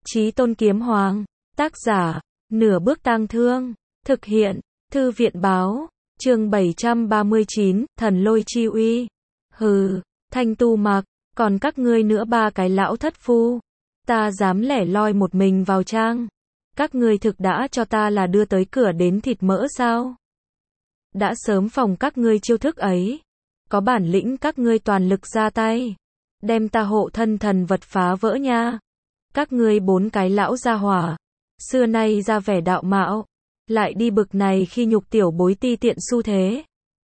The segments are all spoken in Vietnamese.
Chí Tôn Kiếm Hoàng. Tác giả, Nửa Bước Tang Thương. Thực hiện, Thư viện báo. Chương 739, Thần Lôi Chi Uy. Hừ, Thanh Tu Mặc, còn các ngươi nữa ba cái lão thất phu. Ta dám lẻ loi một mình vào trang. Các ngươi thực đã cho ta là đưa tới cửa đến thịt mỡ sao? Đã sớm phòng các ngươi chiêu thức ấy. Có bản lĩnh các ngươi toàn lực ra tay. Đem ta hộ thân thần vật phá vỡ nha. Các ngươi bốn cái lão gia hỏa. Xưa nay ra vẻ đạo mạo. Lại đi bực này khi nhục tiểu bối ti tiện xu thế.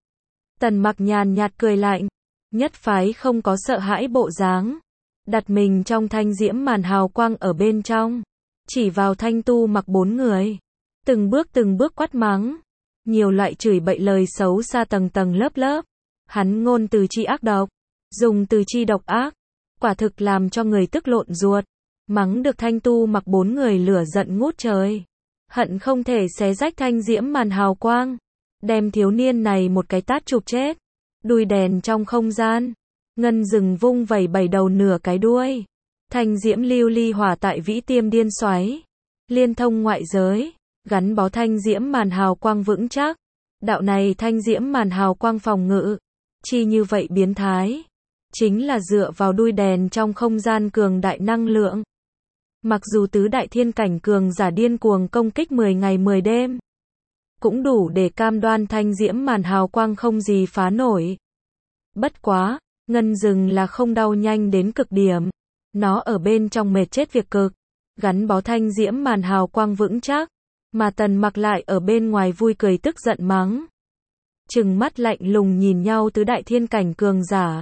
Tần Mặc nhàn nhạt cười lạnh. Nhất phái không có sợ hãi bộ dáng. Đặt mình trong thanh diễm màn hào quang ở bên trong. Chỉ vào Thanh Tu Mặc bốn người. Từng bước quát mắng. Nhiều loại chửi bậy lời xấu xa tầng tầng lớp lớp. Hắn ngôn từ chi ác độc. Dùng từ chi độc ác. Quả thực làm cho người tức lộn ruột. Mắng được Thanh Tu Mặc bốn người lửa giận ngút trời. Hận không thể xé rách thanh diễm màn hào quang. Đem thiếu niên này một cái tát chụp chết. Đuôi đèn trong không gian. Ngân rừng vung vẩy bảy đầu nửa cái đuôi. Thanh diễm lưu ly hỏa tại vĩ tiêm điên xoáy. Liên thông ngoại giới. Gắn bó thanh diễm màn hào quang vững chắc. Đạo này thanh diễm màn hào quang phòng ngự. Chi như vậy biến thái. Chính là dựa vào đuôi đèn trong không gian cường đại năng lượng. Mặc dù tứ đại thiên cảnh cường giả điên cuồng công kích 10 ngày 10 đêm. Cũng đủ để cam đoan thanh diễm màn hào quang không gì phá nổi. Bất quá, ngân rừng là không đau nhanh đến cực điểm. Nó ở bên trong mệt chết việc cực. Gắn bó thanh diễm màn hào quang vững chắc. Mà Tần Mặc lại ở bên ngoài vui cười tức giận mắng. Trừng mắt lạnh lùng nhìn nhau tứ đại thiên cảnh cường giả.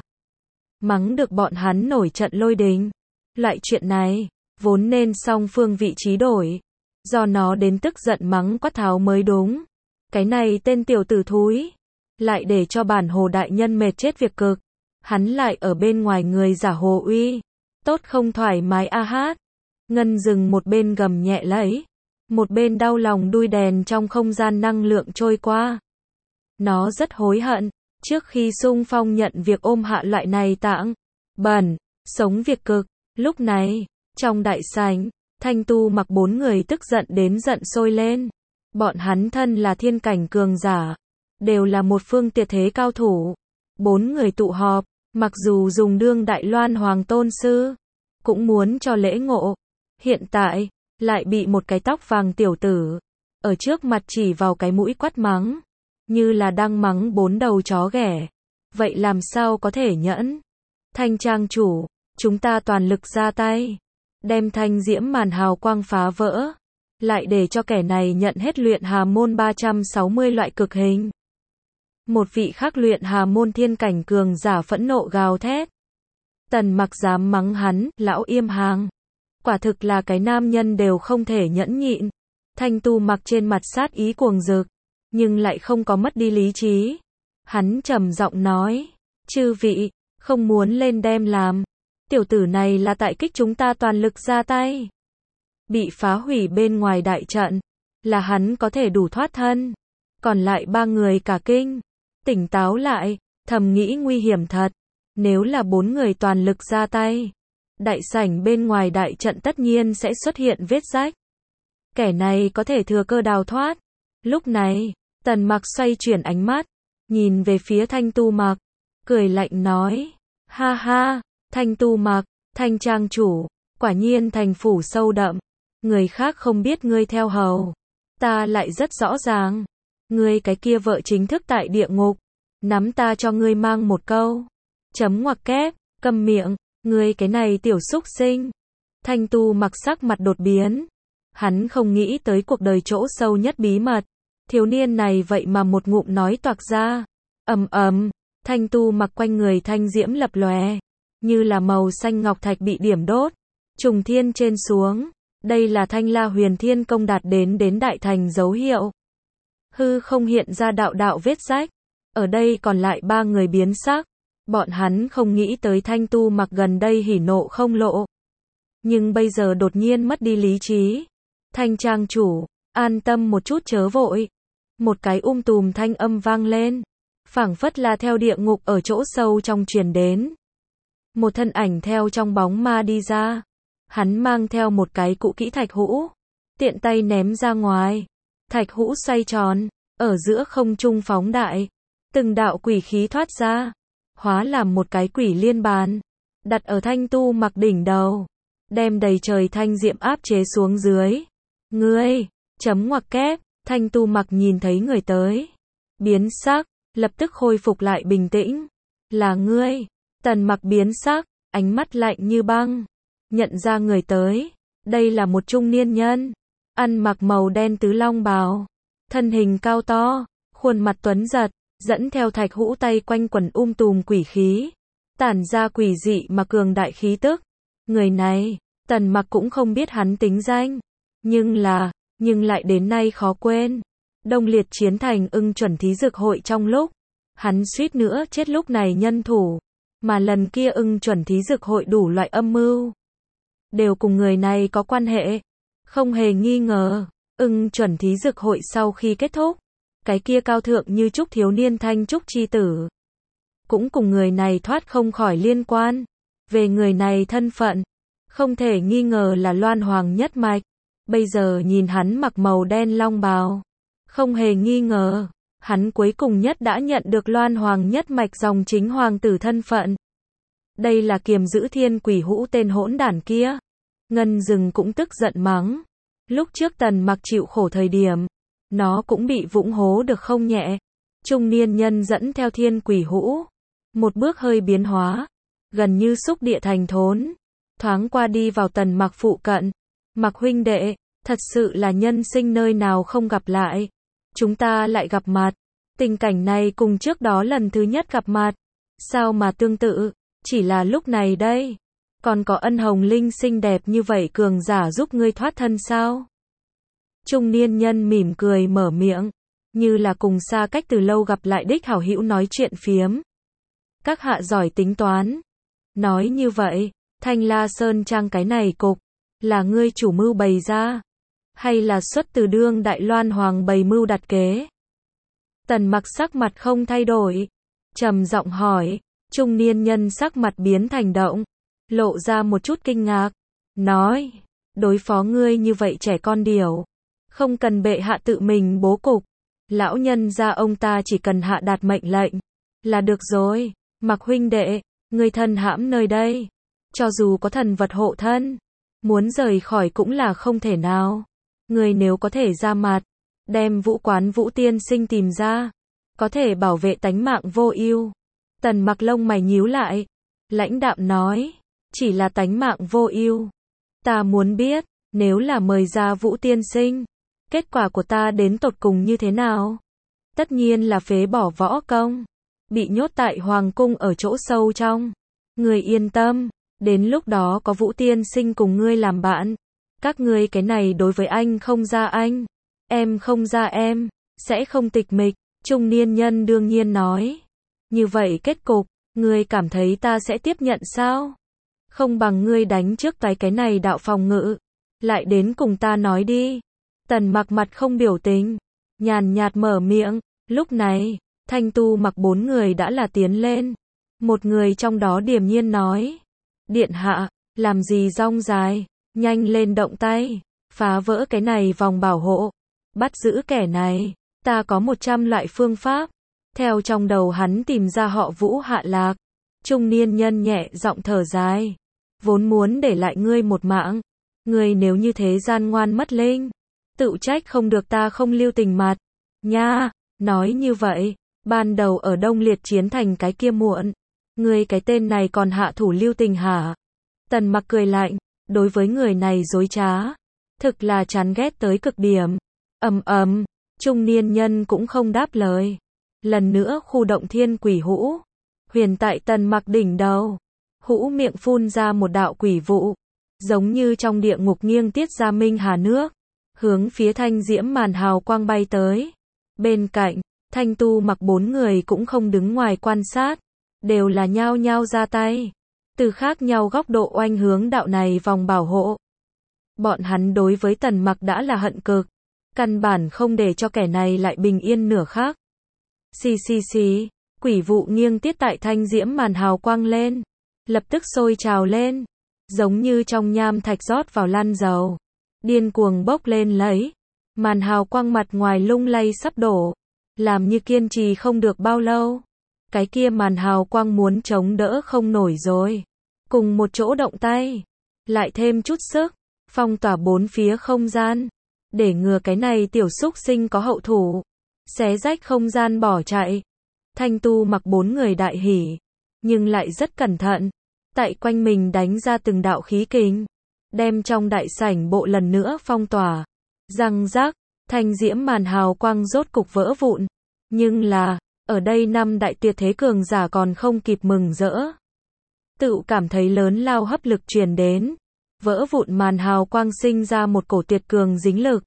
Mắng được bọn hắn nổi trận lôi đình. Loại chuyện này, vốn nên song phương vị trí đổi. Do nó đến tức giận mắng quát tháo mới đúng. Cái này tên tiểu tử thúi. Lại để cho bản hồ đại nhân mệt chết việc cực. Hắn lại ở bên ngoài người giả hồ uy. Tốt không thoải mái a hát. Ngân rừng một bên gầm nhẹ lấy. Một bên đau lòng đuôi đèn trong không gian năng lượng trôi qua. Nó rất hối hận. Trước khi xung phong nhận việc ôm hạ loại này tạng. Bẩn. Sống việc cực. Lúc này, trong đại sảnh, Thanh Tu Mặc bốn người tức giận đến giận sôi lên. Bọn hắn thân là thiên cảnh cường giả. Đều là một phương tuyệt thế cao thủ. Bốn người tụ họp. Mặc dù dùng đương Đại Loan Hoàng Tôn Sư. Cũng muốn cho lễ ngộ. Hiện tại, lại bị một cái tóc vàng tiểu tử. Ở trước mặt chỉ vào cái mũi quát mắng. Như là đang mắng bốn đầu chó ghẻ. Vậy làm sao có thể nhẫn? Thanh trang chủ, chúng ta toàn lực ra tay. Đem thanh diễm màn hào quang phá vỡ. Lại để cho kẻ này nhận hết luyện hà môn 360 loại cực hình. Một vị khác luyện hà môn thiên cảnh cường giả phẫn nộ gào thét. Tần Mặc dám mắng hắn, lão im hàng. Quả thực là cái nam nhân đều không thể nhẫn nhịn. Thanh Tu Mặc trên mặt sát ý cuồng rực. Nhưng lại không có mất đi lý trí. Hắn trầm giọng nói. Chư vị, không muốn lên đem làm. Tiểu tử này là tại kích chúng ta toàn lực ra tay. Bị phá hủy bên ngoài đại trận. Là hắn có thể đủ thoát thân. Còn lại ba người cả kinh. Tỉnh táo lại, thầm nghĩ nguy hiểm thật. Nếu là bốn người toàn lực ra tay. Đại sảnh bên ngoài đại trận tất nhiên sẽ xuất hiện vết rách. Kẻ này có thể thừa cơ đào thoát. Lúc này, Tần Mặc xoay chuyển ánh mắt. Nhìn về phía Thanh Tu Mặc. Cười lạnh nói. Ha ha, Thanh Tu Mặc, Thanh trang chủ. Quả nhiên thành phủ sâu đậm. Người khác không biết ngươi theo hầu. Ta lại rất rõ ràng. Ngươi cái kia vợ chính thức tại địa ngục. Nắm ta cho ngươi mang một câu. Chấm ngoặc kép, câm miệng. Ngươi cái này tiểu xúc sinh. Thanh Tu Mặc sắc mặt đột biến. Hắn không nghĩ tới cuộc đời chỗ sâu nhất bí mật. Thiếu niên này vậy mà một ngụm nói toạc ra. Ầm ầm, Thanh Tu Mặc quanh người thanh diễm lập lòe. Như là màu xanh ngọc thạch bị điểm đốt. Trùng thiên trên xuống. Đây là Thanh La Huyền Thiên Công đạt đến đại thành dấu hiệu. Hư không hiện ra đạo đạo vết rách. Ở đây còn lại ba người biến sắc. Bọn hắn không nghĩ tới Thanh Tu Mặc gần đây hỉ nộ không lộ. Nhưng bây giờ đột nhiên mất đi lý trí. Thanh trang chủ, an tâm một chút chớ vội. Một cái tùm thanh âm vang lên. Phảng phất là theo địa ngục ở chỗ sâu trong truyền đến. Một thân ảnh theo trong bóng ma đi ra. Hắn mang theo một cái cũ kỹ thạch hũ, tiện tay ném ra ngoài. Thạch hũ xoay tròn, ở giữa không trung phóng đại. Từng đạo quỷ khí thoát ra, hóa làm một cái quỷ liên bàn, đặt ở Thanh Tu Mặc đỉnh đầu, đem đầy trời thanh diệm áp chế xuống dưới. Ngươi, chấm ngoặc kép, Thanh Tu Mặc nhìn thấy người tới, biến sắc, lập tức khôi phục lại bình tĩnh. Là ngươi. Tần Mặc biến sắc, ánh mắt lạnh như băng, nhận ra người tới. Đây là một trung niên nhân, ăn mặc màu đen tứ long bào, thân hình cao to, khuôn mặt tuấn giật, dẫn theo thạch hũ tay quanh quẩn tùm quỷ khí, tản ra quỷ dị mà cường đại khí tức. Người này, Tần Mặc cũng không biết hắn tính danh, nhưng lại đến nay khó quên. Đông Liệt chiến thành ưng chuẩn thí dược hội trong lúc hắn suýt nữa chết lúc này nhân thủ, mà lần kia ưng chuẩn thí dược hội đủ loại âm mưu đều cùng người này có quan hệ. Không hề nghi ngờ, ưng chuẩn thí dược hội sau khi kết thúc, cái kia cao thượng như trúc thiếu niên Thanh Trúc chi tử cũng cùng người này thoát không khỏi liên quan. Về người này thân phận, không thể nghi ngờ là Loan Hoàng nhất mạch. Bây giờ nhìn hắn mặc màu đen long bào, không hề nghi ngờ, hắn cuối cùng nhất đã nhận được Loan Hoàng nhất mạch dòng chính hoàng tử thân phận. Đây là kiềm giữ thiên quỷ hũ tên hỗn đản kia. Ngân Dừng cũng tức giận mắng. Lúc trước Tần Mặc chịu khổ thời điểm, nó cũng bị vũng hố được không nhẹ. Trung niên nhân dẫn theo thiên quỷ hũ, một bước hơi biến hóa, gần như xúc địa thành thốn, thoáng qua đi vào Tần Mặc phụ cận. Mặc huynh đệ, thật sự là nhân sinh nơi nào không gặp lại. Chúng ta lại gặp mặt. Tình cảnh này cùng trước đó lần thứ nhất gặp mặt, sao mà tương tự, chỉ là lúc này đây, còn có ân hồng linh xinh đẹp như vậy cường giả giúp ngươi thoát thân sao? Trung niên nhân mỉm cười mở miệng, như là cùng xa cách từ lâu gặp lại đích hảo hữu nói chuyện phiếm. Các hạ giỏi tính toán. Nói như vậy, Thanh La Sơn Trang cái này cục, là ngươi chủ mưu bày ra, hay là xuất từ đương đại Loan Hoàng bày mưu đặt kế? Tần Mặc sắc mặt không thay đổi, trầm giọng hỏi. Trung niên nhân sắc mặt biến thành động, lộ ra một chút kinh ngạc, nói, đối phó ngươi như vậy trẻ con điểu, không cần bệ hạ tự mình bố cục, lão nhân gia ông ta chỉ cần hạ đạt mệnh lệnh là được rồi. Mặc huynh đệ, ngươi thân hãm nơi đây, cho dù có thần vật hộ thân, muốn rời khỏi cũng là không thể nào. Ngươi nếu có thể ra mặt, đem Vũ Quán Vũ tiên sinh tìm ra, có thể bảo vệ tánh mạng vô ưu. Tần Mặc lông mày nhíu lại, lãnh đạm nói, chỉ là tánh mạng vô ưu. Ta muốn biết, nếu là mời ra Vũ tiên sinh, kết quả của ta đến tột cùng như thế nào? Tất nhiên là phế bỏ võ công, bị nhốt tại hoàng cung ở chỗ sâu trong. Ngươi yên tâm, đến lúc đó có Vũ tiên sinh cùng ngươi làm bạn, các ngươi cái này đối với anh không ra anh, em không ra em, sẽ không tịch mịch. Trung niên nhân đương nhiên nói. Như vậy kết cục, ngươi cảm thấy ta sẽ tiếp nhận sao? Không bằng ngươi đánh trước cái này đạo phòng ngự, lại đến cùng ta nói đi. Tần Mặc mặt không biểu tình, nhàn nhạt mở miệng. Lúc này, Thanh Tu Mặc bốn người đã là tiến lên. Một người trong đó điềm nhiên nói, điện hạ, làm gì rong dài, nhanh lên động tay, phá vỡ cái này vòng bảo hộ, bắt giữ kẻ này. Ta có 100 loại phương pháp. Theo trong đầu hắn tìm ra họ Vũ hạ lạc. Trung niên nhân nhẹ giọng thở dài, vốn muốn để lại ngươi một mạng, ngươi nếu như thế gian ngoan mất linh, tự trách không được ta không lưu tình mặt nha. Nói như vậy, ban đầu ở Đông Liệt chiến thành cái kia muộn, ngươi cái tên này còn hạ thủ lưu tình hả? Tần Mặc cười lạnh, đối với người này dối trá, thực là chán ghét tới cực điểm. Trung niên nhân cũng không đáp lời. Lần nữa khu động thiên quỷ hũ, huyền tại Tần Mặc đỉnh đầu. Hũ miệng phun ra một đạo quỷ vụ, giống như trong địa ngục nghiêng tiết ra minh hà nước, hướng phía thanh diễm màn hào quang bay tới. Bên cạnh, Thanh Tu Mặc bốn người cũng không đứng ngoài quan sát, đều là nhao nhao ra tay, từ khác nhau góc độ oanh hướng đạo này vòng bảo hộ. Bọn hắn đối với Tần Mặc đã là hận cực, căn bản không để cho kẻ này lại bình yên nửa khắc. Xì, quỷ vụ nghiêng tiết tại thanh diễm màn hào quang lên, lập tức sôi trào lên, giống như trong nham thạch rót vào lăn dầu, điên cuồng bốc lên lấy. Màn hào quang mặt ngoài lung lay sắp đổ, làm như kiên trì không được bao lâu. Cái kia màn hào quang muốn chống đỡ không nổi rồi. Cùng một chỗ động tay, lại thêm chút sức, phong tỏa bốn phía không gian, để ngừa cái này tiểu xúc sinh có hậu thủ, xé rách không gian bỏ chạy. Thanh Tu Mặc bốn người đại hỉ, nhưng lại rất cẩn thận, tại quanh mình đánh ra từng đạo khí kình, đem trong đại sảnh bộ lần nữa phong tỏa. Răng rác, thanh diễm màn hào quang rốt cục vỡ vụn, nhưng là, ở đây năm đại tuyệt thế cường giả còn không kịp mừng rỡ. Tự cảm thấy lớn lao hấp lực truyền đến, vỡ vụn màn hào quang sinh ra một cổ tuyệt cường dính lực,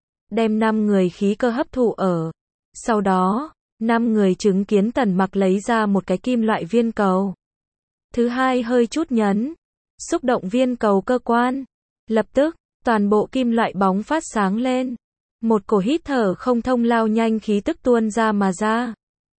đem 5 người khí cơ hấp thụ ở. Sau đó, 5 người chứng kiến Tần Mặc lấy ra một cái kim loại viên cầu. Thứ hai hơi chút nhấn, xúc động viên cầu cơ quan. Lập tức, toàn bộ kim loại bóng phát sáng lên. Một cổ hít thở không thông lao nhanh khí tức tuôn ra mà ra.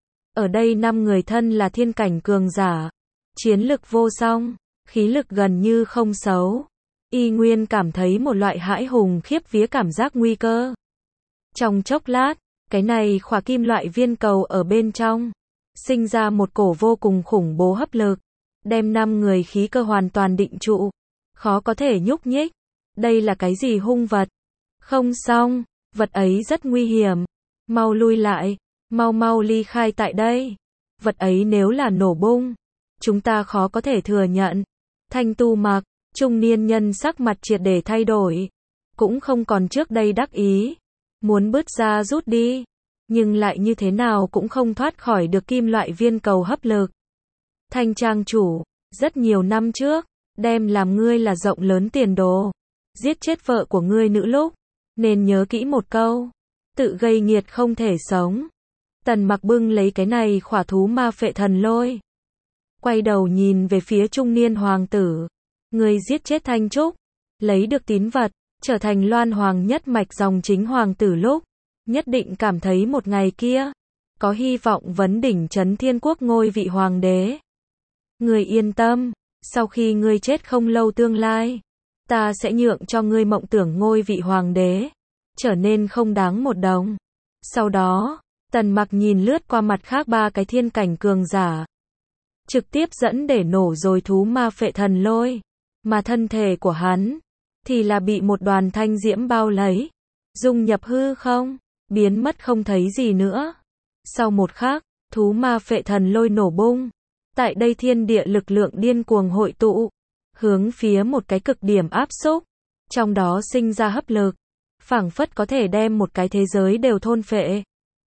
Ở đây 5 người thân là thiên cảnh cường giả, chiến lực vô song, khí lực gần như không xấu. Y Nguyên cảm thấy một loại hãi hùng khiếp vía cảm giác nguy cơ. Trong chốc lát, cái này khỏa kim loại viên cầu ở bên trong, sinh ra một cổ vô cùng khủng bố hấp lực, đem 5 người khí cơ hoàn toàn định trụ, khó có thể nhúc nhích. Đây là cái gì hung vật? Không xong, vật ấy rất nguy hiểm. Mau lui lại, mau mau ly khai tại đây. Vật ấy nếu là nổ bung, chúng ta khó có thể thừa nhận. Thanh Tu Mặc, trung niên nhân sắc mặt triệt để thay đổi, cũng không còn trước đây đắc ý, muốn bứt ra rút đi, nhưng lại như thế nào cũng không thoát khỏi được kim loại viên cầu hấp lực. Thanh trang chủ, rất nhiều năm trước, đem làm ngươi là rộng lớn tiền đồ, giết chết vợ của ngươi nữ lúc, nên nhớ kỹ một câu, tự gây nghiệt không thể sống. Tần Mặc bưng lấy cái này khỏa thú ma phệ thần lôi, quay đầu nhìn về phía trung niên hoàng tử. Ngươi giết chết Thanh Trúc, lấy được tín vật, trở thành Loan Hoàng nhất mạch dòng chính hoàng tử lúc, nhất định cảm thấy một ngày kia, có hy vọng vấn đỉnh trấn thiên quốc ngôi vị hoàng đế. Ngươi yên tâm, sau khi ngươi chết không lâu tương lai, ta sẽ nhượng cho ngươi mộng tưởng ngôi vị hoàng đế, trở nên không đáng một đồng. Sau đó, Tần Mặc nhìn lướt qua mặt khác 3 cái thiên cảnh cường giả, trực tiếp dẫn để nổ rồi thú ma phệ thần lôi, mà thân thể của hắn thì là bị một đoàn thanh diễm bao lấy, dung nhập hư không, biến mất không thấy gì nữa. Sau một khắc, thú ma phệ thần lôi nổ bung, tại đây thiên địa lực lượng điên cuồng hội tụ, hướng phía một cái cực điểm áp xúc, trong đó sinh ra hấp lực, phảng phất có thể đem một cái thế giới đều thôn phệ.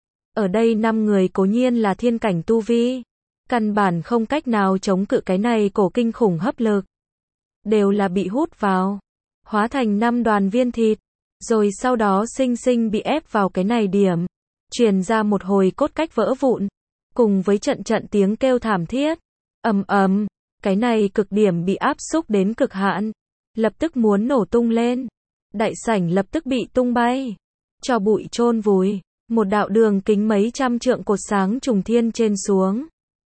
Ở đây 5 người cố nhiên là thiên cảnh tu vi, căn bản không cách nào chống cự cái này cổ kinh khủng hấp lực, đều là bị hút vào, hóa thành 5 đoàn viên thịt, rồi sau đó sinh sinh bị ép vào cái này điểm, truyền ra một hồi cốt cách vỡ vụn, cùng với trận trận tiếng kêu thảm thiết. Ầm ầm, cái này cực điểm bị áp xúc đến cực hạn, lập tức muốn nổ tung lên. Đại sảnh lập tức bị tung bay, cho bụi chôn vùi, một đạo đường kính mấy trăm trượng cột sáng trùng thiên trên xuống.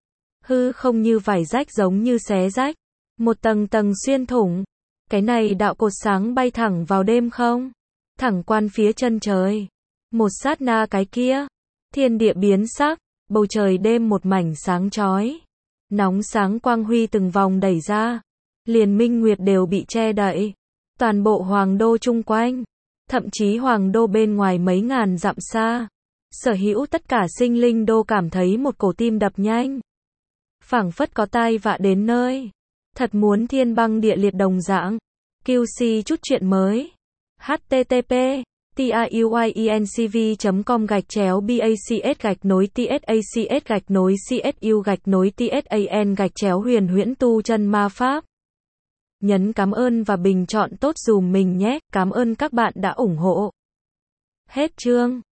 Hư không như vải rách giống như xé rách, một tầng tầng xuyên thủng. Cái này đạo cột sáng bay thẳng vào đêm không, thẳng quan phía chân trời. Một sát na cái kia, thiên địa biến sắc, bầu trời đêm một mảnh sáng chói. Nóng sáng quang huy từng vòng đẩy ra, liền minh nguyệt đều bị che đậy. Toàn bộ hoàng đô chung quanh, thậm chí hoàng đô bên ngoài mấy ngàn dặm xa, sở hữu tất cả sinh linh đô cảm thấy một cổ tim đập nhanh. Phảng phất có tai vạ đến nơi, thật muốn thiên băng địa liệt đồng dạng. QC chút chuyện mới. http://tiuyincv.com/bacs-tsacs-csu-tsan-huyền huyễn tu chân ma pháp. Nhấn cảm ơn và bình chọn tốt dùm mình nhé. Cảm ơn các bạn đã ủng hộ. Hết chương.